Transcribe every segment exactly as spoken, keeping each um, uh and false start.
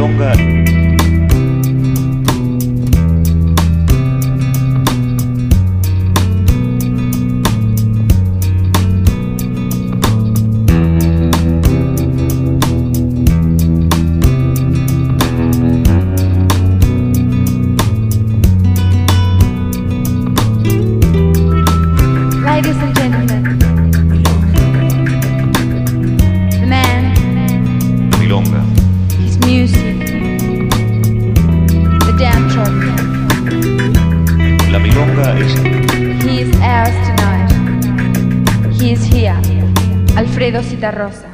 milonga. Ladies and gentlemen, the man, Milonga. his music, the dance La milonga es he is ours tonight. He is here, Alfredo Citarrosa.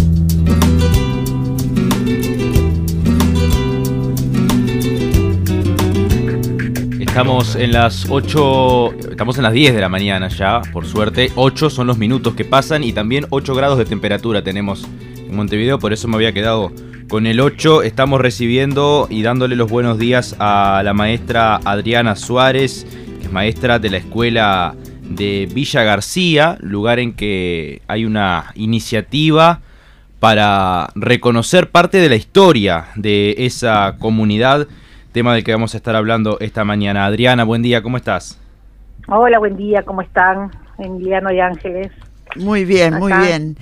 Estamos en las ocho, estamos en las diez de la mañana ya, por suerte. ocho son los minutos que pasan y también ocho grados de temperatura tenemos en Montevideo, por eso me había quedado con el ocho. Estamos recibiendo y dándole los buenos días a la maestra Adriana Suárez, que es maestra de la escuela de Villa García, lugar en que hay una iniciativa para reconocer parte de la historia de esa comunidad, tema del que vamos a estar hablando esta mañana. Adriana, buen día, ¿cómo estás? Hola, buen día, ¿cómo están? Emiliano y Ángeles. Muy bien, muy Acá. bien.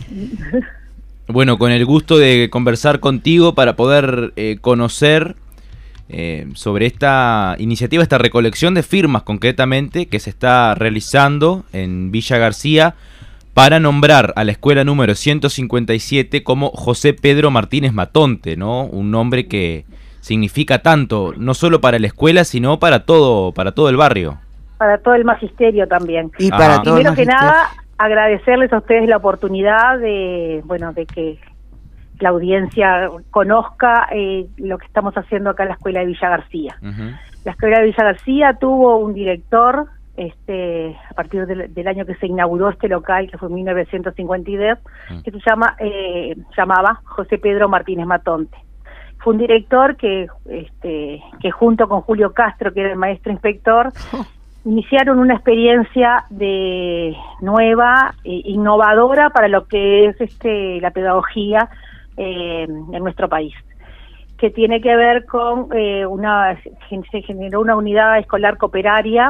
Bueno, con el gusto de conversar contigo para poder eh, conocer eh, sobre esta iniciativa, esta recolección de firmas concretamente que se está realizando en Villa García para nombrar a la escuela número ciento cincuenta y siete como José Pedro Martínez Matonte, ¿no? Un nombre que significa tanto, no solo para la escuela, sino para todo, para todo el barrio. Para todo el magisterio también. Y Ah. para todo el Primero que magisterio. nada, agradecerles a ustedes la oportunidad de, bueno, de que la audiencia conozca eh, lo que estamos haciendo acá en la Escuela de Villa García. Uh-huh. La Escuela de Villa García tuvo un director este a partir del, del año que se inauguró este local, que fue en mil novecientos cincuenta y dos, Uh-huh. que se llama eh, llamaba José Pedro Martínez Matonte. Fue un director que este que junto con Julio Castro, que era el maestro inspector, iniciaron una experiencia de nueva, eh, innovadora para lo que es este la pedagogía eh, en nuestro país, que tiene que ver con eh, una se generó una unidad escolar cooperaria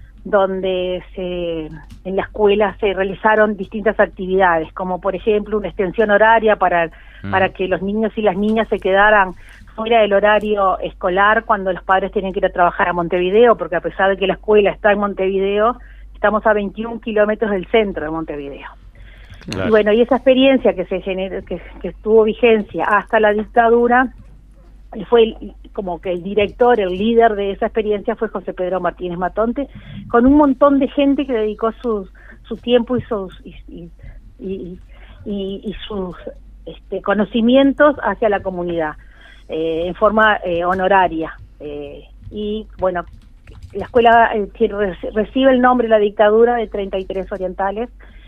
donde se en la escuela se realizaron distintas actividades, como por ejemplo una extensión horaria para Mm. para que los niños y las niñas se quedaran fuera del horario escolar cuando los padres tienen que ir a trabajar a Montevideo, porque a pesar de que la escuela está en Montevideo, estamos a veintiún kilómetros del centro de Montevideo. Claro. Y bueno, y esa experiencia que se generó, que, que tuvo vigencia hasta la dictadura, y fue el, como que el director, el líder de esa experiencia fue José Pedro Martínez Matonte, con un montón de gente que dedicó su, su tiempo y sus y, y, y, y, y sus este, conocimientos hacia la comunidad, eh, en forma eh, honoraria. Eh, y bueno, la escuela eh, recibe el nombre de la dictadura de treinta y tres Orientales,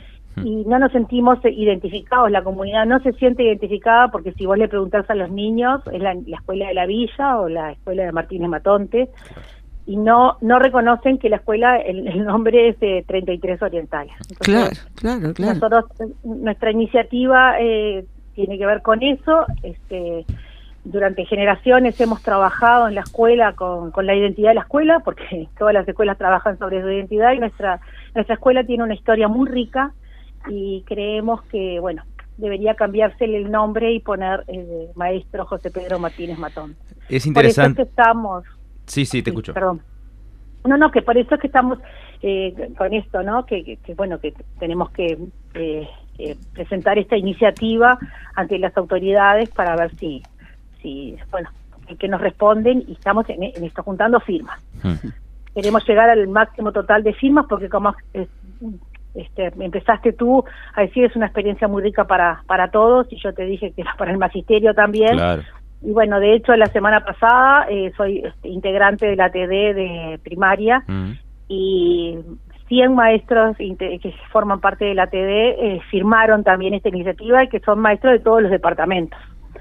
y no nos sentimos identificados, la comunidad no se siente identificada, porque si vos le preguntás a los niños, es la, la escuela de la Villa o la escuela de Martínez Matonte, y no no reconocen que la escuela, el, el nombre es de treinta y tres Orientales. Entonces, Claro, claro, claro. nosotros, nuestra iniciativa eh, tiene que ver con eso. Este, durante generaciones hemos trabajado en la escuela con, con la identidad de la escuela, porque todas las escuelas trabajan sobre su identidad, y nuestra nuestra escuela tiene una historia muy rica, y creemos que, bueno, debería cambiársele el nombre y poner eh, maestro José Pedro Martínez Matón. Es interesante. Por eso es que estamos... Sí, sí, te sí, escucho. Perdón. No, no, que por eso es que estamos eh, con esto, ¿no? Que, que, que, bueno, que tenemos que eh, eh, presentar esta iniciativa ante las autoridades para ver si, si bueno, que nos responden, y estamos en, en esto juntando firmas. Hmm. Queremos llegar al máximo total de firmas, porque como eh, este, empezaste tú a decir, es una experiencia muy rica para para todos, y yo te dije que era para el magisterio también. Claro. Y bueno, de hecho, la semana pasada eh, soy este, integrante de la T D de primaria, Mm. y cien maestros que forman parte de la T D eh, firmaron también esta iniciativa, y que son maestros de todos los departamentos.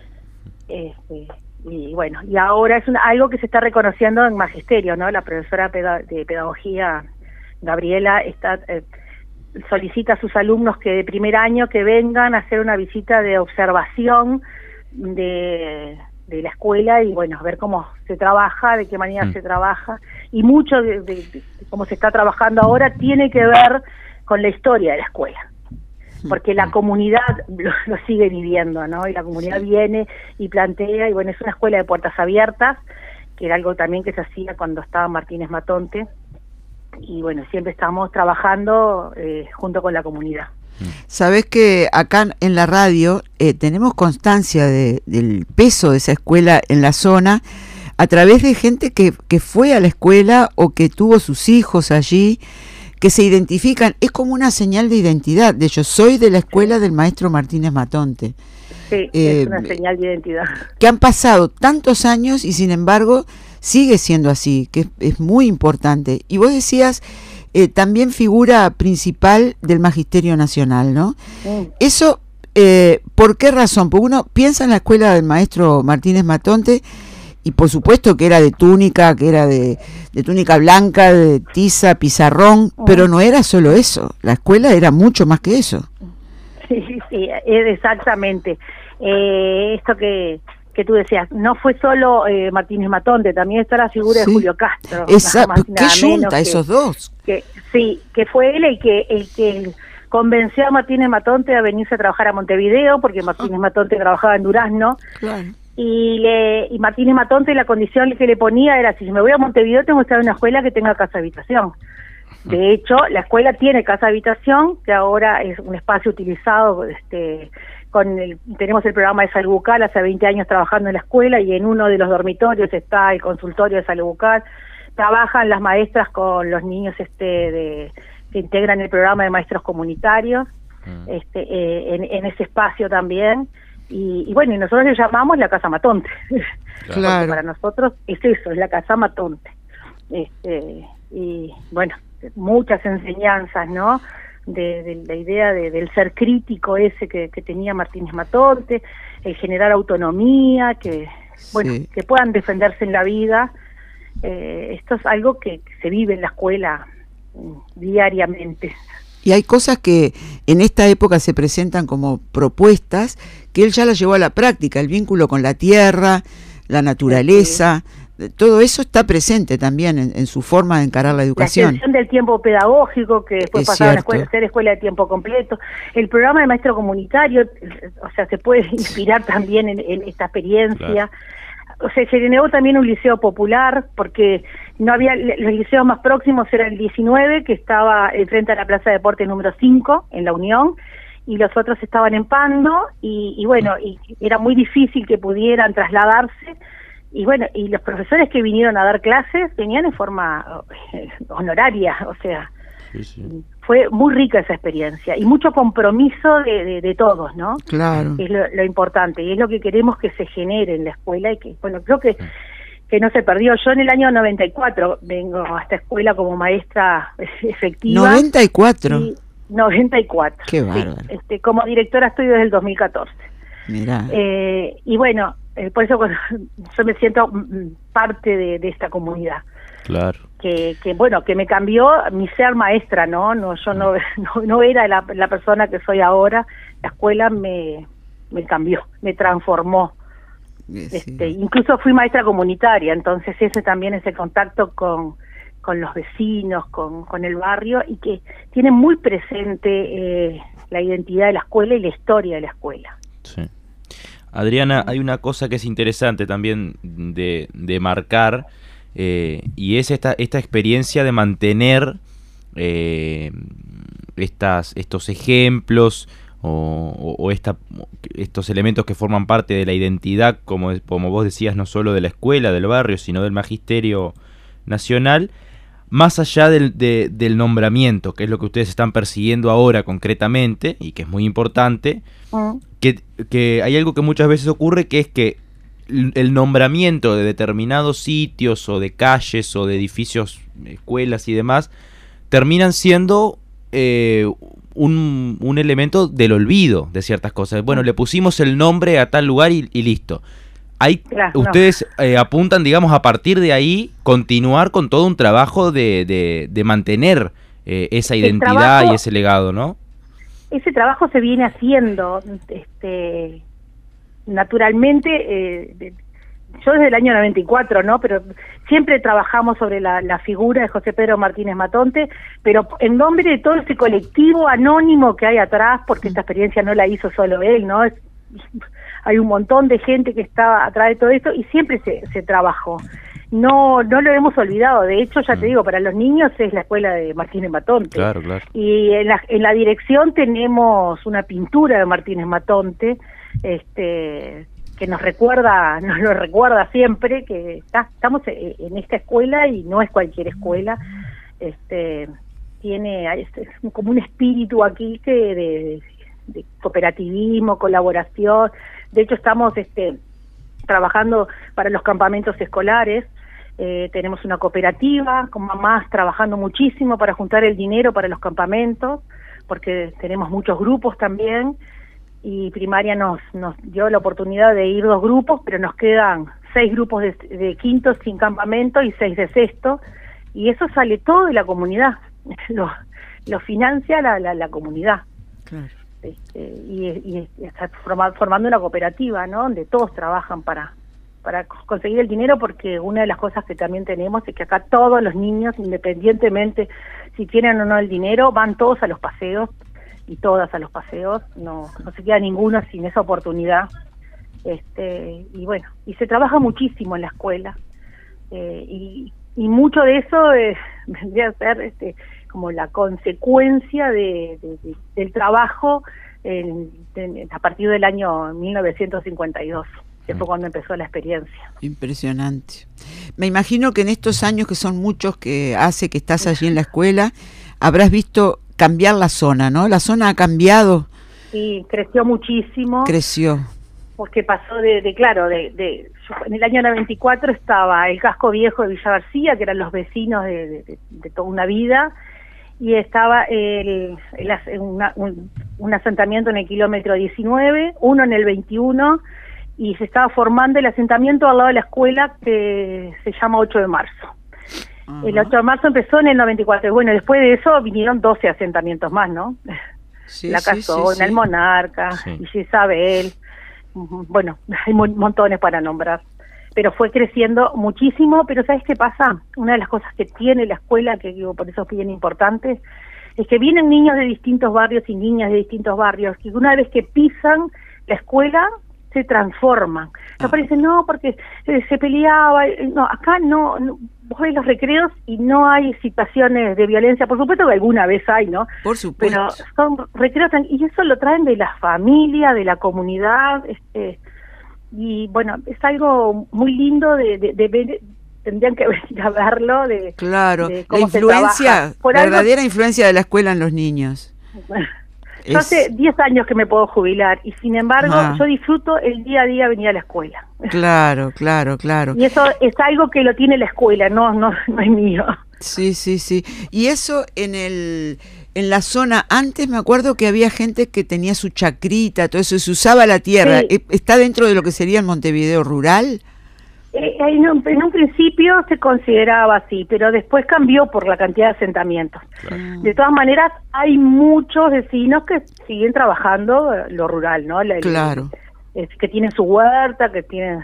Este, y bueno, y ahora es una, algo que se está reconociendo en magisterio, ¿no? La profesora peda de pedagogía, Gabriela, está eh, solicita a sus alumnos que de primer año que vengan a hacer una visita de observación de, de la escuela y bueno, ver cómo se trabaja, de qué manera Mm. se trabaja, y mucho de, de, de cómo se está trabajando ahora tiene que ver con la historia de la escuela, porque la comunidad lo, lo sigue viviendo, ¿no? Y la comunidad viene y plantea, y bueno, es una escuela de puertas abiertas, que era algo también que se hacía cuando estaba Martínez Matonte, y bueno, siempre estamos trabajando eh, junto con la comunidad. Sabés que acá en la radio eh, tenemos constancia de, del peso de esa escuela en la zona a través de gente que, que fue a la escuela o que tuvo sus hijos allí, que se identifican, es como una señal de identidad, de yo soy de la escuela del maestro Martínez Matonte. Sí, Eh, es una señal de identidad. Que han pasado tantos años y sin embargo sigue siendo así, que es, es muy importante. Y vos decías, eh, también figura principal del Magisterio Nacional, ¿no? Mm. Eso, eh, ¿por qué razón? Porque uno piensa en la escuela del maestro Martínez Matonte y por supuesto que era de túnica, que era de, de túnica blanca, de tiza, pizarrón, Mm. pero no era solo eso, la escuela era mucho más que eso. Sí, sí, es exactamente. Eh, esto que, que tú decías, no fue solo eh, Martínez Matonte, también está la figura Sí. de Julio Castro. Exacto, nada más y ¿qué nada menos junta que- esos dos? que sí, que fue él el que el que convenció a Martínez Matonte a venirse a trabajar a Montevideo, porque Martínez Matonte trabajaba en Durazno, Claro. y le y Martínez Matonte la condición que le ponía era, si me voy a Montevideo tengo que estar en una escuela que tenga casa habitación. De hecho, la escuela tiene casa habitación, que ahora es un espacio utilizado, este con el, tenemos el programa de salud bucal, hace veinte años trabajando en la escuela, y en uno de los dormitorios está el consultorio de salud bucal. Trabajan las maestras con los niños este de que integran el programa de maestros comunitarios, Mm. este eh, en, en ese espacio también, y, y bueno, y nosotros le llamamos la Casa Matonte. Porque Claro. para nosotros es eso, es la Casa Matonte. Este, y bueno, muchas enseñanzas, ¿no? De, de la idea de, del ser crítico ese que, que tenía Martínez Matonte, el generar autonomía, que bueno, Sí. que puedan defenderse en la vida. Eh, esto es algo que, que se vive en la escuela mm, diariamente. Y hay cosas que en esta época se presentan como propuestas que él ya las llevó a la práctica, el vínculo con la tierra, la naturaleza, todo eso está presente también en, en su forma de encarar la La educación. extensión del tiempo pedagógico, que después Es pasaron a cierto. escuela, ser escuela de tiempo completo, el programa de maestro comunitario, o sea, se puede inspirar también en, en esta experiencia. Claro. O sea, se generó también un liceo popular, porque no había, los liceos más próximos era el diecinueve, que estaba frente a la Plaza de Deportes número cinco, en La Unión, y los otros estaban en Pando, y, y bueno, y era muy difícil que pudieran trasladarse, y bueno, y los profesores que vinieron a dar clases venían en forma eh, honoraria, o sea, Sí, sí. fue muy rica esa experiencia, y mucho compromiso de, de, de todos, ¿no? Claro. Es lo, lo importante, y es lo que queremos que se genere en la escuela, y que, bueno, creo que, que no se perdió. Yo en el año noventa y cuatro vengo a esta escuela como maestra efectiva. noventa y cuatro. y- noventa y cuatro. Qué sí. bárbaro. Este, como directora estoy desde el dos mil catorce. Mirá. Eh, y bueno, eh, por eso cuando- yo me siento mm, parte de, de esta comunidad. Claro. Que, que bueno, que me cambió mi ser maestra, ¿no? No, yo no, no, no era la, la persona que soy ahora. La escuela me, me cambió, me transformó. Eh, sí. Este, incluso fui maestra comunitaria, entonces ese también ese contacto con, con los vecinos, con, con el barrio, y que tiene muy presente eh, la identidad de la escuela y la historia de la escuela. Sí. Adriana, hay una cosa que es interesante también de, de marcar, eh, y es esta, esta experiencia de mantener eh, estas, estos ejemplos o, o, o esta, estos elementos que forman parte de la identidad, como, como vos decías, no solo de la escuela, del barrio, sino del magisterio nacional, más allá del, de, del nombramiento, que es lo que ustedes están persiguiendo ahora concretamente, y que es muy importante. Mm. Que, que hay algo que muchas veces ocurre, que es que el nombramiento de determinados sitios o de calles o de edificios, escuelas y demás, terminan siendo eh, un, un elemento del olvido de ciertas cosas. Bueno, le pusimos el nombre a tal lugar y, y listo. Hay, Claro, ustedes eh, apuntan, digamos, a partir de ahí, continuar con todo un trabajo de, de, de mantener eh, esa El identidad trabajo- y ese legado, ¿no? Ese trabajo se viene haciendo, este, naturalmente, eh, de- yo desde el año noventa y cuatro, ¿no? Pero siempre trabajamos sobre la, la figura de José Pedro Martínez Matonte, pero en nombre de todo ese colectivo anónimo que hay atrás, porque esta experiencia no la hizo solo él, ¿no? Es, hay un montón de gente que está atrás de todo esto y siempre se, se trabajó. No no lo hemos olvidado, de hecho, ya te digo, para los niños es la escuela de Martínez Matonte. Claro, claro. Y en la, en la dirección tenemos una pintura de Martínez Matonte, este que nos recuerda, nos lo recuerda siempre que está, estamos en esta escuela y no es cualquier escuela, este tiene es como un espíritu aquí que de, de cooperativismo, colaboración. De hecho estamos este trabajando para los campamentos escolares, eh, tenemos una cooperativa con mamás trabajando muchísimo para juntar el dinero para los campamentos, porque tenemos muchos grupos también, y primaria nos nos dio la oportunidad de ir dos grupos, pero nos quedan seis grupos de, de quinto sin campamento y seis de sexto, y eso sale todo de la comunidad, lo, lo financia la, la, la comunidad. Claro. Este, y, y está formando, formando una cooperativa, ¿no? Donde todos trabajan para para conseguir el dinero, porque una de las cosas que también tenemos es que acá todos los niños, independientemente si tienen o no el dinero, van todos a los paseos, y todas a los paseos, no no se queda ninguno sin esa oportunidad. Este y bueno, y se trabaja muchísimo en la escuela, eh, y, y mucho de eso eh, vendría a ser este como la consecuencia de, de, de, del trabajo en, en, a partir del año mil novecientos cincuenta y dos, que fue cuando empezó la experiencia. Impresionante. Me imagino que en estos años, que son muchos que hace que estás allí en la escuela, habrás visto cambiar la zona, ¿no? La zona ha cambiado. Sí, creció muchísimo. Creció. Porque pasó de, de claro, de, de yo, en el año noventa y cuatro estaba el casco viejo de Villa García, que eran los vecinos de, de, de, de toda una vida, y estaba el, el una, un, un asentamiento en el kilómetro diecinueve, uno en el veintiuno, y se estaba formando el asentamiento al lado de la escuela que se llama ocho de marzo. Uh-huh. El ocho de marzo empezó en el noventa y cuatro, y bueno, después de eso vinieron doce asentamientos más, ¿no? Sí, la Casona, sí, sí, sí. El Monarca, sí. Villa Isabel, bueno, hay montones para nombrar, pero fue creciendo muchísimo. Pero ¿sabes qué pasa? Una de las cosas que tiene la escuela, que digo, por eso es bien importante, es que vienen niños de distintos barrios y niñas de distintos barrios, que una vez que pisan la escuela, se transforman. No parece, no, porque eh, se peleaba, no, acá no, no, vos ves los recreos y no hay situaciones de violencia, por supuesto que alguna vez hay, ¿no? Por supuesto. Pero son recreos, y eso lo traen de la familia, de la comunidad, este, y bueno, es algo muy lindo de, de, de ver, tendrían que venir a verlo, de claro, de cómo la influencia, verdadera algo, influencia de la escuela en los niños. Yo es... hace diez años que me puedo jubilar, y sin embargo ah. yo disfruto el día a día venir a la escuela. Claro, claro, claro. Y eso es algo que lo tiene la escuela, no no no es mío. Sí, sí, sí. Y eso en el en la zona, antes me acuerdo que había gente que tenía su chacrita, todo eso, se usaba la tierra. Sí. ¿Está dentro de lo que sería el Montevideo rural? Eh, en, un, en un principio se consideraba así, pero después cambió por la cantidad de asentamientos. Claro. De todas maneras, hay muchos vecinos que siguen trabajando lo rural, ¿no? La, claro. El, el, que tienen su huerta, que tienen...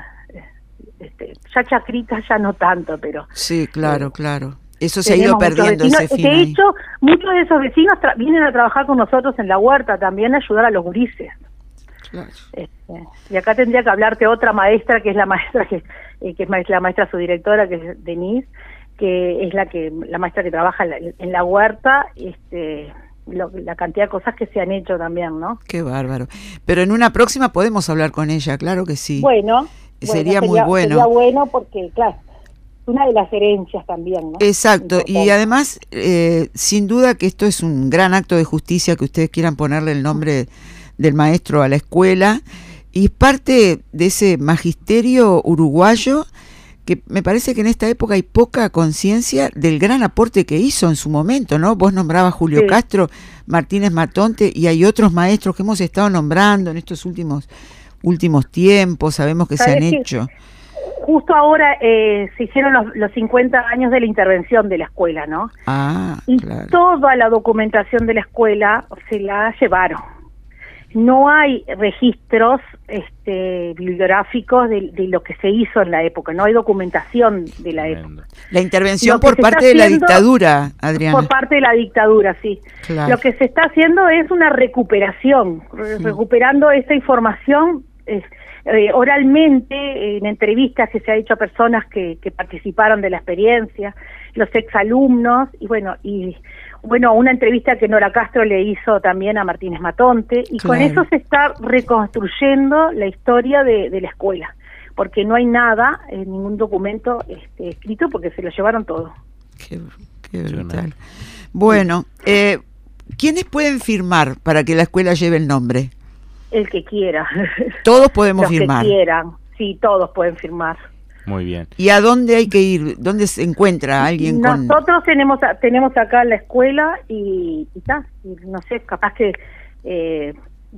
Este, ya chacritas, ya no tanto, pero... Sí, claro, eh, claro. Eso se ha ido perdiendo, ese fin. De hecho, muchos de esos vecinos vienen a trabajar con nosotros en la huerta, también a ayudar a los gurises. Claro. Este, y acá tendría que hablarte otra maestra, que es la maestra que, eh, que es la maestra subdirectora, que es Denise, que es la que la maestra que trabaja en la, en la huerta, este, lo, la cantidad de cosas que se han hecho también, ¿no? Qué bárbaro. Pero en una próxima podemos hablar con ella, claro que sí. Bueno, sería, bueno, muy bueno. Sería bueno porque, claro, una de las herencias también, ¿no? Exacto, y además, eh, sin duda que esto es un gran acto de justicia, que ustedes quieran ponerle el nombre del maestro a la escuela, y es parte de ese magisterio uruguayo que me parece que en esta época hay poca conciencia del gran aporte que hizo en su momento, ¿no? Vos nombrabas Julio sí. Castro, Martínez Matonte, y hay otros maestros que hemos estado nombrando en estos últimos últimos tiempos, sabemos que se han hecho. Justo ahora eh, se hicieron los, los cincuenta años de la intervención de la escuela, ¿no? Ah, y claro. Toda la documentación de la escuela se la llevaron. no hay registros este, bibliográficos de, de lo que se hizo en la época, no hay documentación de la época. La intervención Lo que por se parte está de la haciendo- dictadura, Adriana. Por parte de la dictadura, sí. Claro. Lo que se está haciendo es una recuperación, re- recuperando esa información es, eh, oralmente, en entrevistas que se ha hecho a personas que, que participaron de la experiencia, los exalumnos, y bueno, y bueno, una entrevista que Nora Castro le hizo también a Martínez Matonte, y con Claro. eso se está reconstruyendo la historia de, de la escuela, porque no hay nada, en ningún documento este, escrito, porque se lo llevaron todo. Qué, qué brutal. Bueno, eh, ¿quiénes pueden firmar para que la escuela lleve el nombre? El que quiera. Todos podemos Los firmar. que quieran, sí, todos pueden firmar. Muy bien. ¿Y a dónde hay que ir? ¿Dónde se encuentra alguien con...? Nosotros tenemos a- tenemos acá la escuela y y está, y no sé, capaz que eh,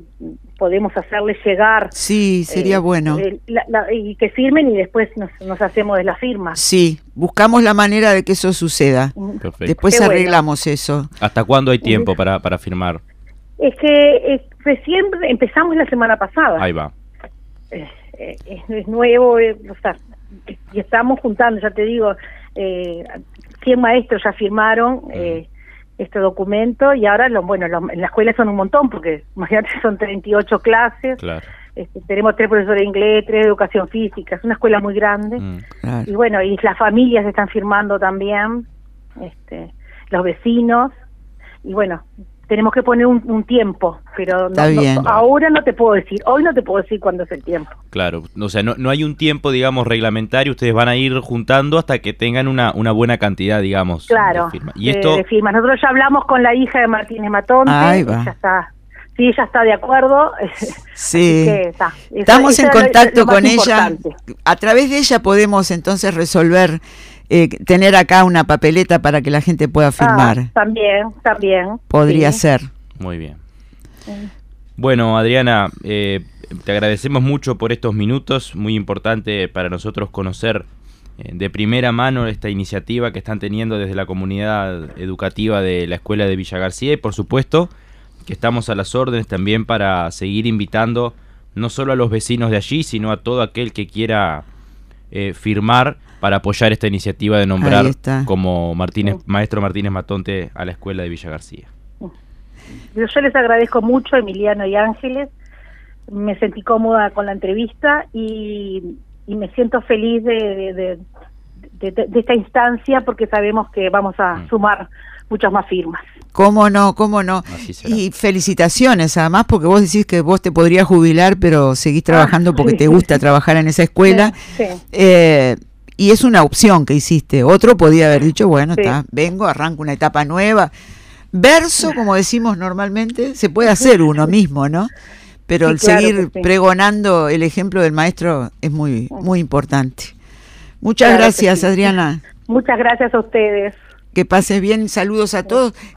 podemos hacerle llegar. Sí, sería eh, bueno. el- la- la- y que firmen y después nos, nos hacemos de la firma. Sí, buscamos la manera de que eso suceda. Perfecto. Después Qué bueno. arreglamos eso. ¿Hasta cuándo hay tiempo para, para firmar? Es que eh, recién empezamos la semana pasada. Ahí va. Eh, eh, es, es nuevo, eh, o sea, y estamos juntando, ya te digo, eh, cien maestros ya firmaron eh, este documento, y ahora, lo, bueno, lo- en la escuela son un montón, porque imagínate, son treinta y ocho clases, Claro. este, tenemos tres profesores de inglés, tres de educación física, es una escuela muy grande, Mm. Claro. y bueno, y las familias están firmando también, este, los vecinos, y bueno, tenemos que poner un, un tiempo, pero no- Está no- bien. ahora no te puedo decir, hoy no te puedo decir cuándo es el tiempo. Claro, o sea, no, no hay un tiempo, digamos, reglamentario, ustedes van a ir juntando hasta que tengan una, una buena cantidad, digamos, Claro, de firmas. Y de- esto, de firmas. Nosotros ya hablamos con la hija de Martínez Matonte, Ahí va. ella está, sí, ella está de acuerdo. Sí. Así que está. Eso- Estamos eso en es lo- contacto lo más con ella. importante. A través de ella podemos entonces resolver, eh, tener acá una papeleta para que la gente pueda firmar. Ah, también, también. Podría sí. ser. muy bien. Bueno, Adriana, eh, te agradecemos mucho por estos minutos, muy importante para nosotros conocer eh, de primera mano esta iniciativa que están teniendo desde la comunidad educativa de la Escuela de Villa García, y por supuesto que estamos a las órdenes también para seguir invitando no solo a los vecinos de allí, sino a todo aquel que quiera eh, firmar para apoyar esta iniciativa de nombrar Ahí está. como Martínez, maestro Martínez Matonte a la Escuela de Villa García. Yo, yo les agradezco mucho, Emiliano y Ángeles. Me sentí cómoda con la entrevista y, y me siento feliz de, de, de, de- de- de esta instancia, porque sabemos que vamos a Mm. sumar muchas más firmas. ¿Cómo no? ¿Cómo no? Así será. Y felicitaciones, además, porque vos decís que vos te podrías jubilar, pero seguís trabajando porque sí. te gusta trabajar en esa escuela. Sí. Eh, y es una opción que hiciste. Otro podía haber dicho, bueno, Sí. está, vengo, arranco una etapa nueva. Verso, como decimos normalmente, se puede hacer uno mismo, ¿no? Pero Sí, el claro seguir que sí. pregonando el ejemplo del maestro es muy, muy importante. Muchas Claro que gracias, sí. Adriana. Muchas gracias a ustedes. Que pases bien, saludos a todos.